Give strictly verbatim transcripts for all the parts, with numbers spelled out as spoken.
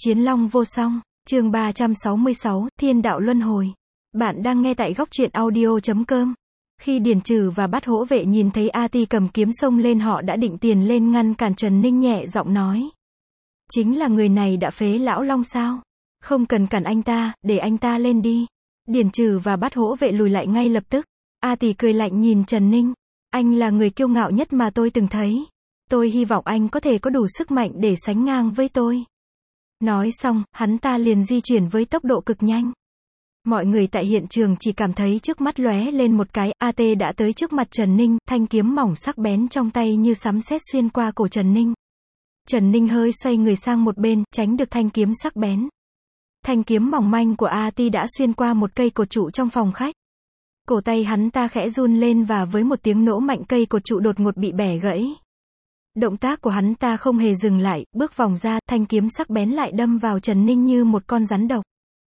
Chiến Long vô song, chương ba trăm sáu mươi sáu, Thiên đạo luân hồi. Bạn đang nghe tại góc truyện audio chấm com. Khi Điền Trừ và Bát Hỗ Vệ nhìn thấy A Ti cầm kiếm xông lên, họ đã định tiền lên ngăn cản. Trần Ninh nhẹ giọng nói. Chính là người này đã phế lão Long sao? Không cần cản anh ta, để anh ta lên đi. Điền Trừ và Bát Hỗ Vệ lùi lại ngay lập tức. A Ti cười lạnh nhìn Trần Ninh. Anh là người kiêu ngạo nhất mà tôi từng thấy. Tôi hy vọng anh có thể có đủ sức mạnh để sánh ngang với tôi. Nói xong, hắn ta liền di chuyển với tốc độ cực nhanh. Mọi người tại hiện trường chỉ cảm thấy trước mắt lóe lên một cái, A T đã tới trước mặt Trần Ninh, thanh kiếm mỏng sắc bén trong tay như sấm sét xuyên qua cổ Trần Ninh. Trần Ninh hơi xoay người sang một bên, tránh được thanh kiếm sắc bén. Thanh kiếm mỏng manh của A T đã xuyên qua một cây cột trụ trong phòng khách. Cổ tay hắn ta khẽ run lên và với một tiếng nổ mạnh, cây cột trụ đột ngột bị bẻ gãy. Động tác của hắn ta không hề dừng lại, bước vòng ra, thanh kiếm sắc bén lại đâm vào Trần Ninh như một con rắn độc.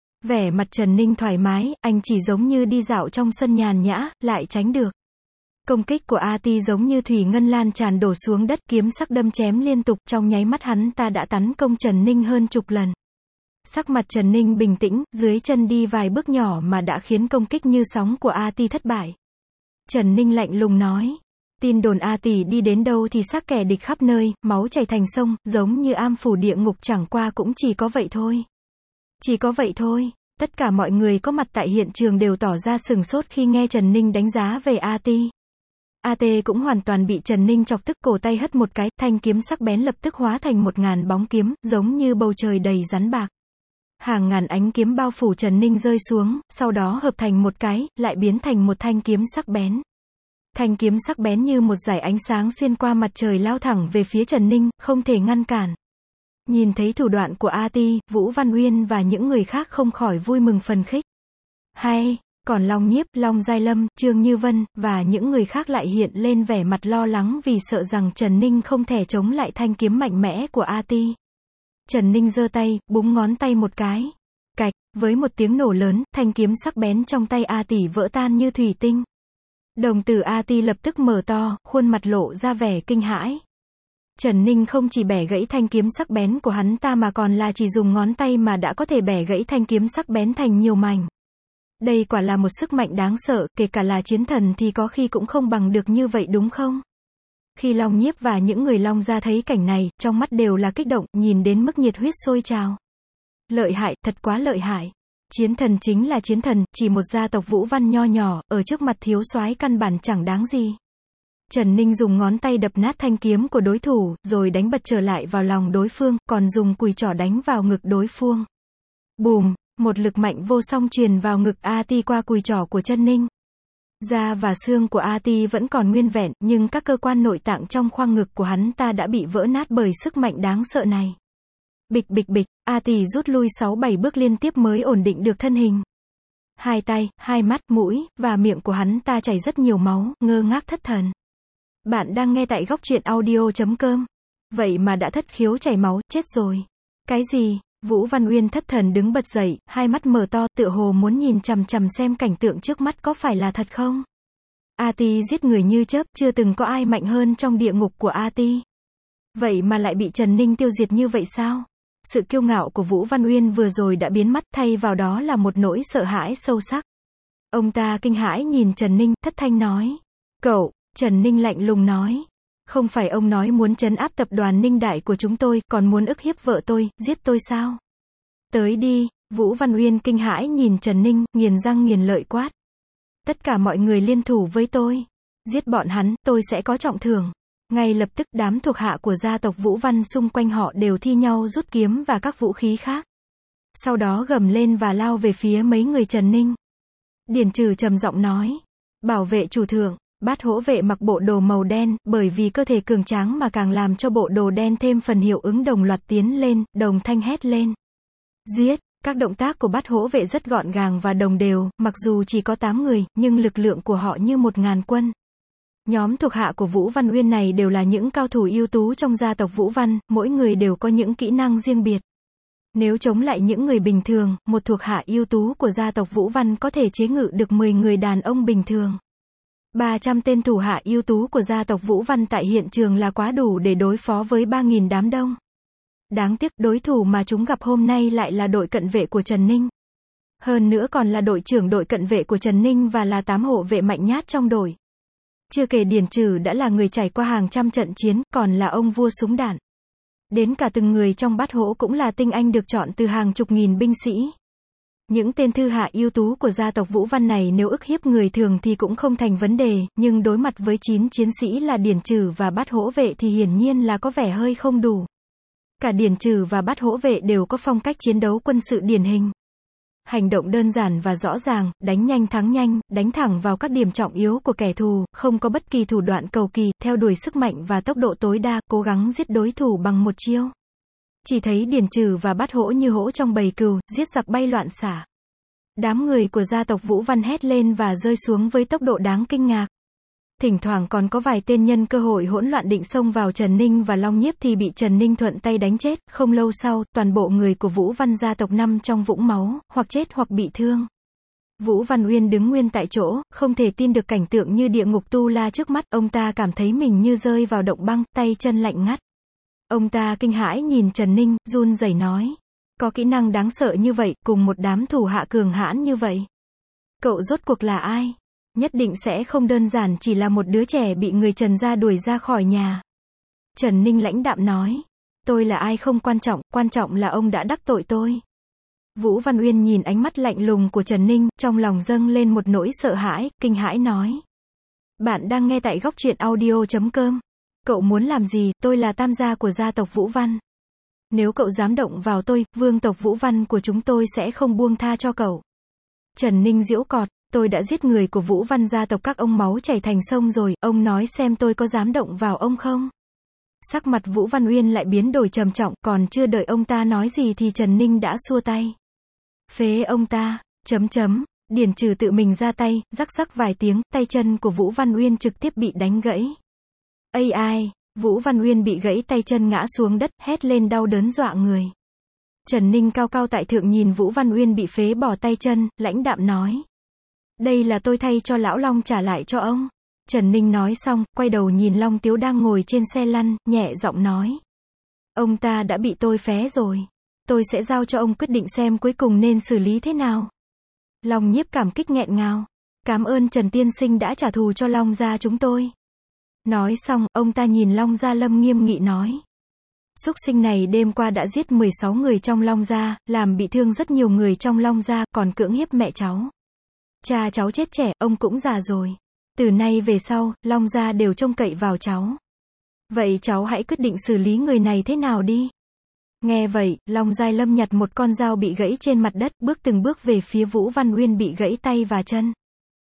Vẻ mặt Trần Ninh thoải mái, anh chỉ giống như đi dạo trong sân nhàn nhã, lại tránh được. Công kích của A Ti giống như thủy ngân lan tràn đổ xuống đất, kiếm sắc đâm chém liên tục, trong nháy mắt hắn ta đã tấn công Trần Ninh hơn chục lần. Sắc mặt Trần Ninh bình tĩnh, dưới chân đi vài bước nhỏ mà đã khiến công kích như sóng của A Ti thất bại. Trần Ninh lạnh lùng nói. Tin đồn A Tỷ đi đến đâu thì xác kẻ địch khắp nơi, máu chảy thành sông, giống như am phủ địa ngục, chẳng qua cũng chỉ có vậy thôi. Chỉ có vậy thôi. Tất cả mọi người có mặt tại hiện trường đều tỏ ra sừng sốt khi nghe Trần Ninh đánh giá về A Ti. A T cũng hoàn toàn bị Trần Ninh chọc tức, cổ tay hất một cái, thanh kiếm sắc bén lập tức hóa thành một ngàn bóng kiếm, giống như bầu trời đầy rắn bạc. Hàng ngàn ánh kiếm bao phủ Trần Ninh rơi xuống, sau đó hợp thành một cái, lại biến thành một thanh kiếm sắc bén. Thanh kiếm sắc bén như một dải ánh sáng xuyên qua mặt trời lao thẳng về phía Trần Ninh, không thể ngăn cản. Nhìn thấy thủ đoạn của A Ti, Vũ Văn Uyên và những người khác không khỏi vui mừng phấn khích. Hay, còn Long Nhiếp, Long Giai Lâm, Trương Như Vân, và những người khác lại hiện lên vẻ mặt lo lắng vì sợ rằng Trần Ninh không thể chống lại thanh kiếm mạnh mẽ của A Ti. Trần Ninh giơ tay, búng ngón tay một cái. Cạch, với một tiếng nổ lớn, thanh kiếm sắc bén trong tay A Tỷ vỡ tan như thủy tinh. Đồng tử A Ti lập tức mở to, khuôn mặt lộ ra vẻ kinh hãi. Trần Ninh không chỉ bẻ gãy thanh kiếm sắc bén của hắn ta mà còn là chỉ dùng ngón tay mà đã có thể bẻ gãy thanh kiếm sắc bén thành nhiều mảnh. Đây quả là một sức mạnh đáng sợ, kể cả là chiến thần thì có khi cũng không bằng được như vậy đúng không? Khi Long Nhiếp và những người Long gia thấy cảnh này, trong mắt đều là kích động, nhìn đến mức nhiệt huyết sôi trào. Lợi hại, thật quá lợi hại. Chiến thần chính là chiến thần, chỉ một gia tộc Vũ Văn nho nhỏ, ở trước mặt thiếu soái căn bản chẳng đáng gì. Trần Ninh dùng ngón tay đập nát thanh kiếm của đối thủ, rồi đánh bật trở lại vào lòng đối phương, còn dùng cùi trỏ đánh vào ngực đối phương. Bùm, một lực mạnh vô song truyền vào ngực A Ti qua cùi trỏ của Trần Ninh. Da và xương của A Ti vẫn còn nguyên vẹn, nhưng các cơ quan nội tạng trong khoang ngực của hắn ta đã bị vỡ nát bởi sức mạnh đáng sợ này. Bịch bịch bịch, A Tỷ rút lui sáu bảy bước liên tiếp mới ổn định được thân hình. Hai tay, hai mắt, mũi, và miệng của hắn ta chảy rất nhiều máu, ngơ ngác thất thần. Bạn đang nghe tại góc truyện audio chấm com. Vậy mà đã thất khiếu chảy máu, chết rồi. Cái gì? Vũ Văn Uyên thất thần đứng bật dậy, hai mắt mở to, tựa hồ muốn nhìn chằm chằm xem cảnh tượng trước mắt có phải là thật không? A Ti giết người như chớp, chưa từng có ai mạnh hơn trong địa ngục của A Ti. Vậy mà lại bị Trần Ninh tiêu diệt như vậy sao? Sự kiêu ngạo của Vũ Văn Uyên vừa rồi đã biến mất, thay vào đó là một nỗi sợ hãi sâu sắc. Ông ta kinh hãi nhìn Trần Ninh, thất thanh nói. Cậu, Trần Ninh lạnh lùng nói. Không phải ông nói muốn trấn áp tập đoàn Ninh Đại của chúng tôi, còn muốn ức hiếp vợ tôi, giết tôi sao? Tới đi, Vũ Văn Uyên kinh hãi nhìn Trần Ninh, nghiền răng nghiền lợi quát. Tất cả mọi người liên thủ với tôi. Giết bọn hắn, tôi sẽ có trọng thưởng. Ngay lập tức đám thuộc hạ của gia tộc Vũ Văn xung quanh họ đều thi nhau rút kiếm và các vũ khí khác. Sau đó gầm lên và lao về phía mấy người Trần Ninh. Điền Trừ trầm giọng nói. Bảo vệ chủ thượng. Bát Hỗ Vệ mặc bộ đồ màu đen, bởi vì cơ thể cường tráng mà càng làm cho bộ đồ đen thêm phần hiệu ứng, đồng loạt tiến lên, đồng thanh hét lên. Giết! Các động tác của Bát Hỗ Vệ rất gọn gàng và đồng đều, mặc dù chỉ có tám người, nhưng lực lượng của họ như một ngàn quân. Nhóm thuộc hạ của Vũ Văn Uyên này đều là những cao thủ ưu tú trong gia tộc Vũ Văn, mỗi người đều có những kỹ năng riêng biệt. Nếu chống lại những người bình thường, một thuộc hạ ưu tú của gia tộc Vũ Văn có thể chế ngự được mười người đàn ông bình thường. ba trăm tên thủ hạ ưu tú của gia tộc Vũ Văn tại hiện trường là quá đủ để đối phó với ba nghìn đám đông. Đáng tiếc, đối thủ mà chúng gặp hôm nay lại là đội cận vệ của Trần Ninh. Hơn nữa còn là đội trưởng đội cận vệ của Trần Ninh và là tám hộ vệ mạnh nhất trong đội. Chưa kể Điền Trừ đã là người trải qua hàng trăm trận chiến, còn là ông vua súng đạn. Đến cả từng người trong bát hỗ cũng là tinh anh được chọn từ hàng chục nghìn binh sĩ. Những tên thư hạ ưu tú của gia tộc Vũ Văn này nếu ức hiếp người thường thì cũng không thành vấn đề, nhưng đối mặt với chín chiến sĩ là Điền Trừ và bát hỗ vệ thì hiển nhiên là có vẻ hơi không đủ. Cả Điền Trừ và bát hỗ vệ đều có phong cách chiến đấu quân sự điển hình. Hành động đơn giản và rõ ràng, đánh nhanh thắng nhanh, đánh thẳng vào các điểm trọng yếu của kẻ thù, không có bất kỳ thủ đoạn cầu kỳ, theo đuổi sức mạnh và tốc độ tối đa, cố gắng giết đối thủ bằng một chiêu. Chỉ thấy Điền Trừ và bát hỗ như hổ trong bầy cừu, giết giặc bay loạn xả. Đám người của gia tộc Vũ Văn hét lên và rơi xuống với tốc độ đáng kinh ngạc. Thỉnh thoảng còn có vài tên nhân cơ hội hỗn loạn định xông vào Trần Ninh và Long Nhiếp thì bị Trần Ninh thuận tay đánh chết, không lâu sau, toàn bộ người của Vũ Văn gia tộc nằm trong vũng máu, hoặc chết hoặc bị thương. Vũ Văn Uyên đứng nguyên tại chỗ, không thể tin được cảnh tượng như địa ngục tu la trước mắt, ông ta cảm thấy mình như rơi vào động băng, tay chân lạnh ngắt. Ông ta kinh hãi nhìn Trần Ninh, run rẩy nói, có kỹ năng đáng sợ như vậy, cùng một đám thủ hạ cường hãn như vậy. Cậu rốt cuộc là ai? Nhất định sẽ không đơn giản chỉ là một đứa trẻ bị người Trần gia đuổi ra khỏi nhà. Trần Ninh lãnh đạm nói, tôi là ai không quan trọng, quan trọng là ông đã đắc tội tôi. Vũ Văn Uyên nhìn ánh mắt lạnh lùng của Trần Ninh, trong lòng dâng lên một nỗi sợ hãi, kinh hãi nói. Bạn đang nghe tại góc truyện audio chấm com. Cậu muốn làm gì, tôi là tam gia của gia tộc Vũ Văn. Nếu cậu dám động vào tôi, vương tộc Vũ Văn của chúng tôi sẽ không buông tha cho cậu. Trần Ninh giễu cọt, tôi đã giết người của Vũ Văn gia tộc các ông máu chảy thành sông rồi, ông nói xem tôi có dám động vào ông không? Sắc mặt Vũ Văn Uyên lại biến đổi trầm trọng, còn chưa đợi ông ta nói gì thì Trần Ninh đã xua tay. Phế ông ta, chấm chấm, Điền Trừ tự mình ra tay, rắc rắc vài tiếng, tay chân của Vũ Văn Uyên trực tiếp bị đánh gãy. Ây ai, Vũ Văn Uyên bị gãy tay chân ngã xuống đất, hét lên đau đớn dọa người. Trần Ninh cao cao tại thượng nhìn Vũ Văn Uyên bị phế bỏ tay chân, lãnh đạm nói. Đây là tôi thay cho lão Long trả lại cho ông. Trần Ninh nói xong, quay đầu nhìn Long Tiếu đang ngồi trên xe lăn, nhẹ giọng nói. Ông ta đã bị tôi phế rồi. Tôi sẽ giao cho ông quyết định xem cuối cùng nên xử lý thế nào. Long Nhiếp cảm kích nghẹn ngào. Cảm ơn Trần Tiên Sinh đã trả thù cho Long gia chúng tôi. Nói xong, ông ta nhìn Long Gia Lâm nghiêm nghị nói. Súc sinh này đêm qua đã giết mười sáu người trong Long Gia, làm bị thương rất nhiều người trong Long Gia, còn cưỡng hiếp mẹ cháu. Cha cháu chết trẻ, ông cũng già rồi. Từ nay về sau, Long Gia đều trông cậy vào cháu. Vậy cháu hãy quyết định xử lý người này thế nào đi. Nghe vậy, Long Giai Lâm nhặt một con dao bị gãy trên mặt đất, bước từng bước về phía Vũ Văn Uyên bị gãy tay và chân.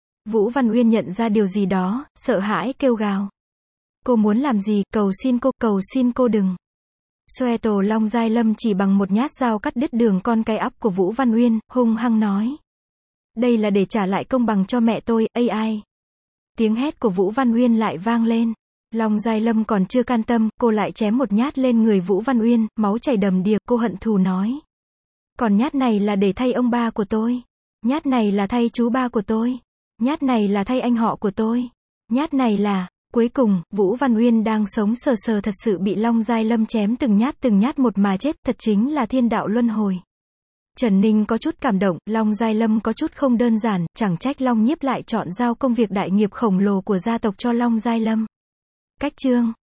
Vũ Văn Uyên nhận ra điều gì đó, sợ hãi kêu gào. Cô muốn làm gì, cầu xin cô, cầu xin cô đừng. Xoe tổ Long Giai Lâm chỉ bằng một nhát dao cắt đứt đường con cái ắp của Vũ Văn Uyên, hung hăng nói. Đây là để trả lại công bằng cho mẹ tôi, ây ai. Tiếng hét của Vũ Văn Uyên lại vang lên. Long Giai Lâm còn chưa can tâm, cô lại chém một nhát lên người Vũ Văn Uyên, máu chảy đầm đìa, cô hận thù nói. Còn nhát này là để thay ông ba của tôi. Nhát này là thay chú ba của tôi. Nhát này là thay anh họ của tôi. Nhát này là... Cuối cùng, Vũ Văn Uyên đang sống sờ sờ thật sự bị Long Giai Lâm chém từng nhát từng nhát một mà chết, thật chính là thiên đạo luân hồi. Trần Ninh có chút cảm động, Long Giai Lâm có chút không đơn giản, chẳng trách Long Nhiếp lại chọn giao công việc đại nghiệp khổng lồ của gia tộc cho Long Giai Lâm. Cách chương